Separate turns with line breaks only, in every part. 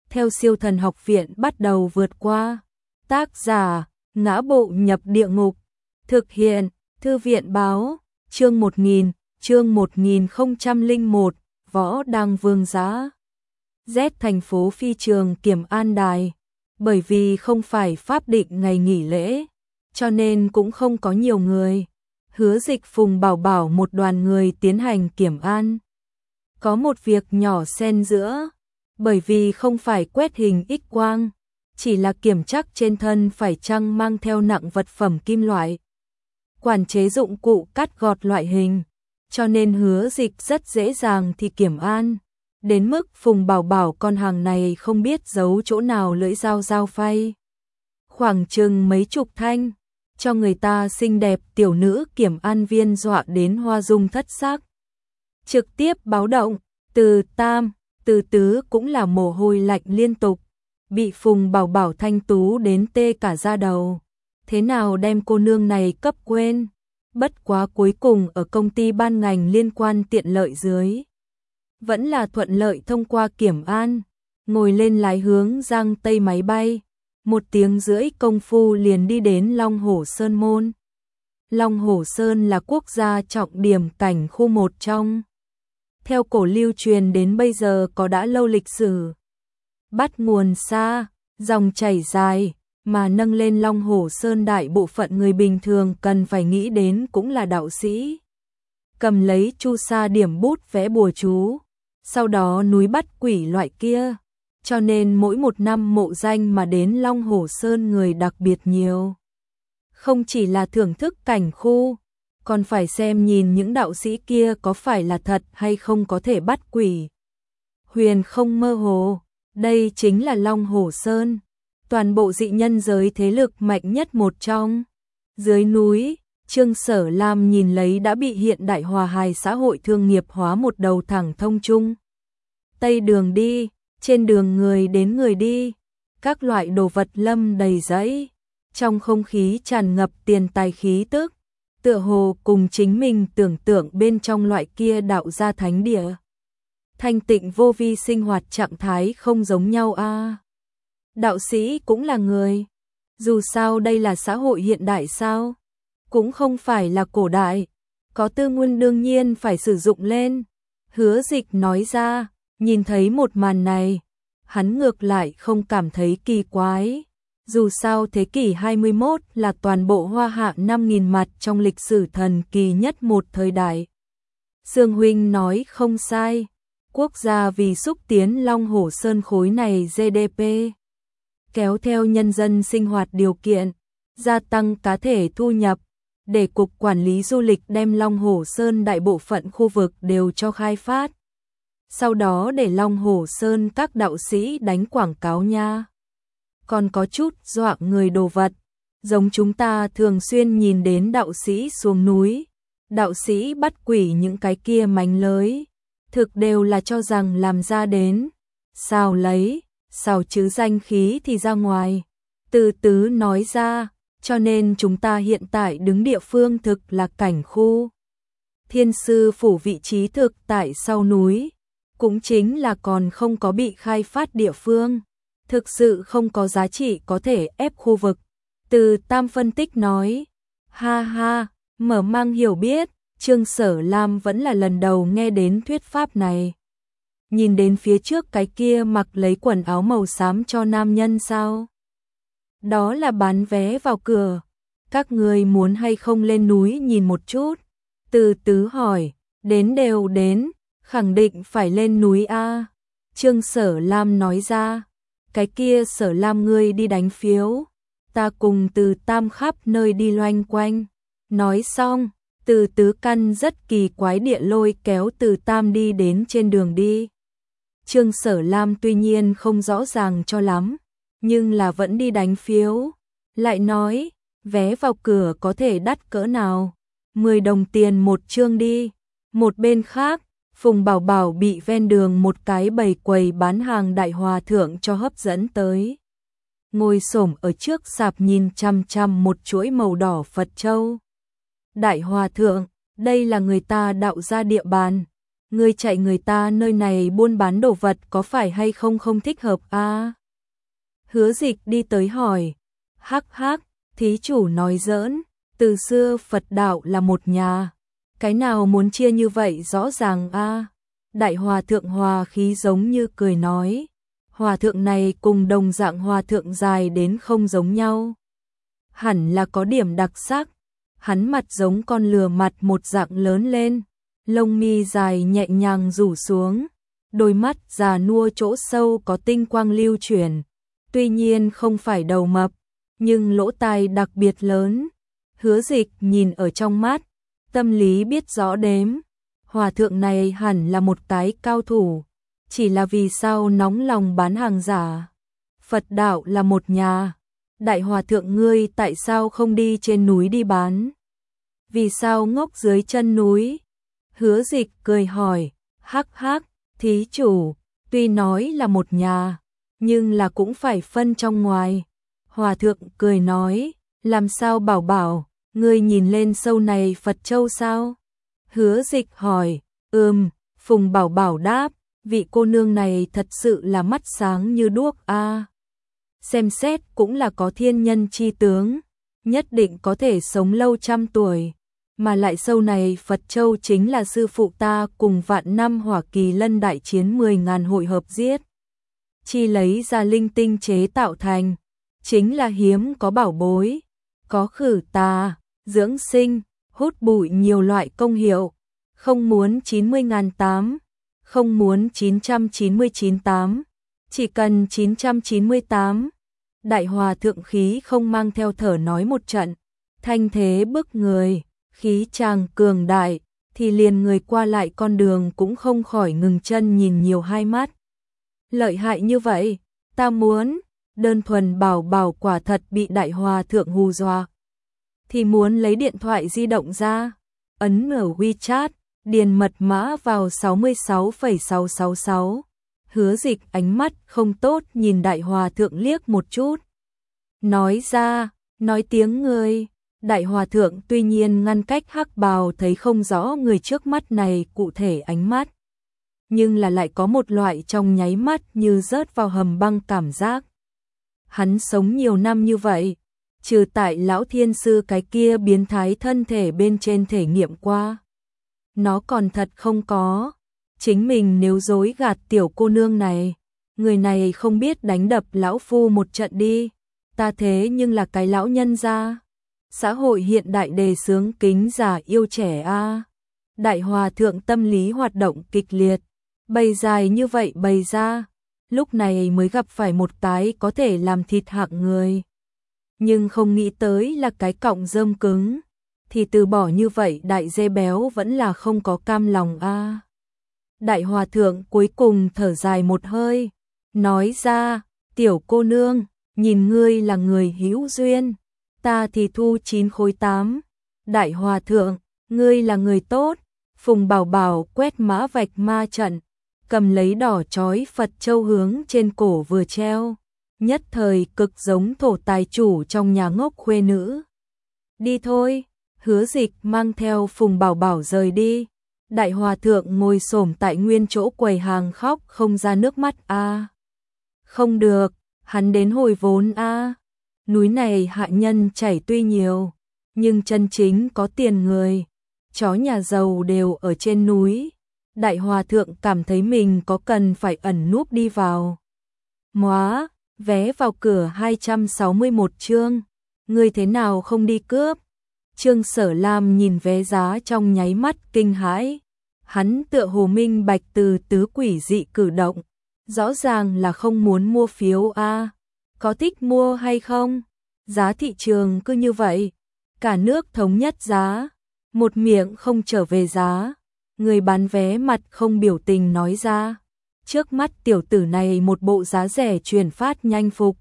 theo Siêu Thần Học Viện bắt đầu vượt qua. Tác giả: Ngã Bộ Nhập Địa Ngục. Thực hiện: Thư viện báo. Chương 1001, Võ Đăng Vương Giá. Z thành phố phi trường Kiểm An Đài. Bởi vì không phải pháp định ngày nghỉ lễ, cho nên cũng không có nhiều người. Hứa Dịch Phùng Bảo Bảo một đoàn người tiến hành kiểm an. Có một việc nhỏ xen giữa, bởi vì không phải quét hình X-quang, chỉ là kiểm tra trên thân phải chăng mang theo nặng vật phẩm kim loại, quản chế dụng cụ cắt gọt loại hình, cho nên Hứa Dịch rất dễ dàng thì kiểm an. Đến mức Phùng Bảo Bảo con hàng này không biết giấu chỗ nào lưỡi dao phay. Khoảng chừng mấy chục thanh, cho người ta xinh đẹp tiểu nữ kiểm an viên dọa đến hoa dung thất sắc. Trực tiếp báo động, từ Tam, từ Tứ cũng là mồ hôi lạnh liên tục, bị Phùng Bảo Bảo thanh tú đến tê cả da đầu. Thế nào đem cô nương này cấp quên? Bất quá cuối cùng ở công ty ban ngành liên quan tiện lợi dưới, vẫn là thuận lợi thông qua kiểm an, ngồi lên lái hướng Giang Tây máy bay. 1 tiếng rưỡi công phu liền đi đến Long Hổ Sơn môn. Long Hổ Sơn là quốc gia trọng điểm cảnh khu một trong. Theo cổ lưu truyền đến bây giờ có đã lâu lịch sử. Bắt nguồn xa, dòng chảy dài, mà nâng lên Long Hổ Sơn đại bộ phận người bình thường cần phải nghĩ đến cũng là đạo sĩ. Cầm lấy chu sa điểm bút vẽ bùa chú, sau đó núi bắt quỷ loại kia. Cho nên mỗi một năm mộ danh mà đến Long Hổ Sơn người đặc biệt nhiều. Không chỉ là thưởng thức cảnh khu, còn phải xem nhìn những đạo sĩ kia có phải là thật hay không có thể bắt quỷ. Huyền không mơ hồ, đây chính là Long Hổ Sơn, toàn bộ dị nhân giới thế lực mạnh nhất một trong. Dưới núi, Trương Sở Lam nhìn lấy đã bị hiện đại hòa hài xã hội thương nghiệp hóa một đầu thẳng thông trung Tây đường đi. Trên đường người đến người đi, các loại đồ vật lâm đầy dẫy, trong không khí tràn ngập tiền tài khí tức, tựa hồ cùng chính mình tưởng tượng bên trong loại kia đạo gia thánh địa. Thanh tịnh vô vi sinh hoạt trạng thái không giống nhau a. Đạo sĩ cũng là người, dù sao đây là xã hội hiện đại sao, cũng không phải là cổ đại, có tư nguyên đương nhiên phải sử dụng lên. Hứa Dịch nói ra. Nhìn thấy một màn này, hắn ngược lại không cảm thấy kỳ quái. Dù sao thế kỷ 21 là toàn bộ Hoa Hạ 5.000 mặt trong lịch sử thần kỳ nhất một thời đại. Sương huynh nói không sai, quốc gia vì xúc tiến Long Hổ Sơn khối này GDP, kéo theo nhân dân sinh hoạt điều kiện, gia tăng cá thể thu nhập, để Cục Quản lý Du lịch đem Long Hổ Sơn đại bộ phận khu vực đều cho khai phát. Sau đó để Long Hổ Sơn các đạo sĩ đánh quảng cáo nha. Còn có chút dọa người đồ vật, giống chúng ta thường xuyên nhìn đến đạo sĩ xuống núi, đạo sĩ bắt quỷ những cái kia mánh lới, thực đều là cho rằng làm ra đến, sao lấy, sao chứ danh khí thì ra ngoài. Từ Tứ nói ra, cho nên chúng ta hiện tại đứng địa phương thực là cảnh khu. Thiên sư phủ vị trí thực tại sau núi, cũng chính là còn không có bị khai phát địa phương, thực sự không có giá trị có thể ép khu vực. Từ Tam phân tích nói, ha ha, mở mang hiểu biết, Trương Sở Lam vẫn là lần đầu nghe đến thuyết pháp này. Nhìn đến phía trước cái kia mặc lấy quần áo màu xám cho nam nhân sao? Đó là bán vé vào cửa, các người muốn hay không lên núi nhìn một chút? Từ Tứ hỏi, đến đều đến. Khẳng định phải lên núi a. Trương Sở Lam nói ra, cái kia Sở Lam ngươi đi đánh phiếu, ta cùng Từ Tam khắp nơi đi loanh quanh. Nói xong, Từ Tứ căn rất kỳ quái địa lôi kéo Từ Tam đi đến trên đường đi. Trương Sở Lam tuy nhiên không rõ ràng cho lắm, nhưng là vẫn đi đánh phiếu. Lại nói, vé vào cửa có thể đắt cỡ nào? 10 đồng tiền một chương đi. Một bên khác, Phùng Bảo Bảo bị ven đường một cái bầy quầy bán hàng đại hòa thượng cho hấp dẫn tới. Ngồi xổm ở trước sạp nhìn chằm chằm một chuỗi màu đỏ Phật châu. Đại hòa thượng, đây là người ta đạo gia địa bàn, ngươi chạy người ta nơi này buôn bán đồ vật có phải hay không không thích hợp a? Hứa Dịch đi tới hỏi. Hắc hắc, thí chủ nói giỡn, từ xưa Phật đạo là một nhà, cái nào muốn chia như vậy rõ ràng a? Đại hòa thượng hòa khí giống như cười nói, hòa thượng này cùng đồng dạng hòa thượng dài đến không giống nhau. Hẳn là có điểm đặc sắc, hắn mặt giống con lừa mặt một dạng lớn lên, lông mi dài nhẹ nhàng rủ xuống, đôi mắt già nua chỗ sâu có tinh quang lưu chuyển, tuy nhiên không phải đầu mập, nhưng lỗ tai đặc biệt lớn. Hứa Dịch nhìn ở trong mắt, tâm lý biết rõ đếm, hòa thượng này hẳn là một cái cao thủ, chỉ là vì sao nóng lòng bán hàng giả. Phật đạo là một nhà, đại hòa thượng ngươi tại sao không đi trên núi đi bán? Vì sao ngốc dưới chân núi? Hứa Dịch cười hỏi, hắc hắc, thí chủ, tuy nói là một nhà, nhưng là cũng phải phân trong ngoài. Hòa thượng cười nói, làm sao bảo bảo, ngươi nhìn lên sâu này Phật Châu sao? Hứa Dịch hỏi, Phùng Bảo Bảo đáp, vị cô nương này thật sự là mắt sáng như đuốc a. Xem xét cũng là có thiên nhân chi tướng, nhất định có thể sống lâu trăm tuổi, mà lại sâu này Phật Châu chính là sư phụ ta cùng vạn năm Hỏa Kỳ Lân đại chiến 10.000 hội hợp giết. Chi lấy ra linh tinh chế tạo thành, chính là hiếm có bảo bối, có khử tà, dưỡng sinh, hút bụi nhiều loại công hiệu, không muốn 90.008, không muốn 999.8, chỉ cần 998. Đại hòa thượng khí không mang theo thở nói một trận, thanh thế bức người, khí tràng cường đại, thì liền người qua lại con đường cũng không khỏi ngừng chân nhìn nhiều hai mắt. Lợi hại như vậy, ta muốn, đơn thuần bảo bảo quả thật bị đại hòa thượng hù dọa. Thì muốn lấy điện thoại di động ra, ấn ở WeChat, điền mật mã vào 66,666. Hứa Dịch ánh mắt không tốt nhìn đại hòa thượng liếc một chút. Nói ra, nói tiếng người. Đại hòa thượng tuy nhiên ngăn cách hắc bào thấy không rõ người trước mắt này cụ thể ánh mắt, nhưng là lại có một loại trong nháy mắt như rớt vào hầm băng cảm giác. Hắn sống nhiều năm như vậy, trừ tại lão thiên sư cái kia biến thái thân thể bên trên thể nghiệm qua, nó còn thật không có. Chính mình nếu dối gạt tiểu cô nương này, người này không biết đánh đập lão phu một trận đi, ta thế nhưng là cái lão nhân gia. Xã hội hiện đại đề xướng kính già yêu trẻ a. Đại hòa thượng tâm lý hoạt động kịch liệt, bày dài như vậy bày ra, lúc này mới gặp phải một cái có thể làm thịt hạng người. Nhưng không nghĩ tới là cái cọng rơm cứng, thì từ bỏ như vậy đại dê béo vẫn là không có cam lòng a. Đại hòa thượng cuối cùng thở dài một hơi, nói ra, tiểu cô nương, nhìn ngươi là người hữu duyên, ta thì thu 9 khối 8. Đại hòa thượng, ngươi là người tốt. Phùng Bảo Bảo quét mã vạch ma trận, cầm lấy đỏ chói Phật Châu hướng trên cổ vừa treo, nhất thời cực giống thổ tài chủ trong nhà ngốc khuê nữ. Đi thôi, Hứa Dịch mang theo Phùng Bảo Bảo rời đi. Đại hòa thượng ngồi xổm tại nguyên chỗ quầy hàng khóc không ra nước mắt a. Không được, hắn đến hồi vốn a. Núi này hạ nhân chảy tuy nhiều, nhưng chân chính có tiền người, chó nhà giàu đều ở trên núi. Đại hòa thượng cảm thấy mình có cần phải ẩn núp đi vào. Móa, vé vào cửa 261 chương, ngươi thế nào không đi cướp? Trương Sở Lam nhìn vé giá trong nháy mắt kinh hãi. Hắn tựa hồ minh bạch từ tứ quỷ dị cử động, rõ ràng là không muốn mua phiếu a. Có thích mua hay không? Giá thị trường cứ như vậy, cả nước thống nhất giá, một miệng không trở về giá. Người bán vé mặt không biểu tình nói ra, trước mắt tiểu tử này một bộ giá rẻ truyền phát nhanh phục.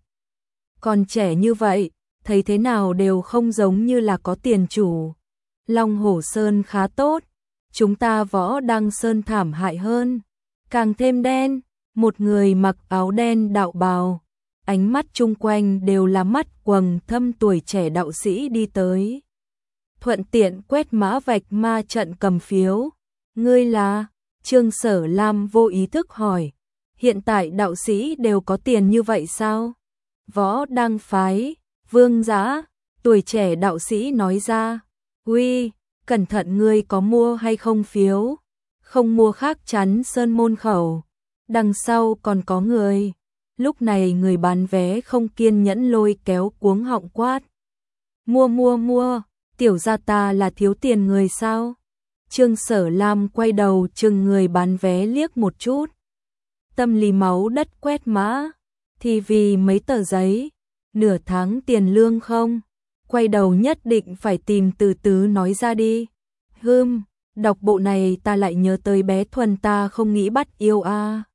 Còn trẻ như vậy, thấy thế nào đều không giống như là có tiền chủ. Long Hổ Sơn khá tốt, chúng ta Võ Đăng Sơn thảm hại hơn, càng thêm đen. Một người mặc áo đen đạo bào, ánh mắt chung quanh đều là mắt quầng thâm tuổi trẻ đạo sĩ đi tới. Thuận tiện quét mã vạch ma trận cầm phiếu. Ngươi là Trương Sở Lam vô ý thức hỏi, hiện tại đạo sĩ đều có tiền như vậy sao? Võ Đăng phái, Vương Giá, tuổi trẻ đạo sĩ nói ra, uy, cẩn thận ngươi có mua hay không phiếu, không mua khác chắn sơn môn khẩu, đằng sau còn có người. Lúc này người bán vé không kiên nhẫn lôi kéo cuống họng quát. Mua, tiểu gia ta là thiếu tiền người sao? Trương Sở Lam quay đầu chừng người bán vé liếc một chút. Tâm lý máu đất quét mã, thì vì mấy tờ giấy, nửa tháng tiền lương không? Quay đầu nhất định phải tìm từ từ nói ra đi. Đọc bộ này ta lại nhớ tới bé Thuần ta không nghĩ bắt yêu a.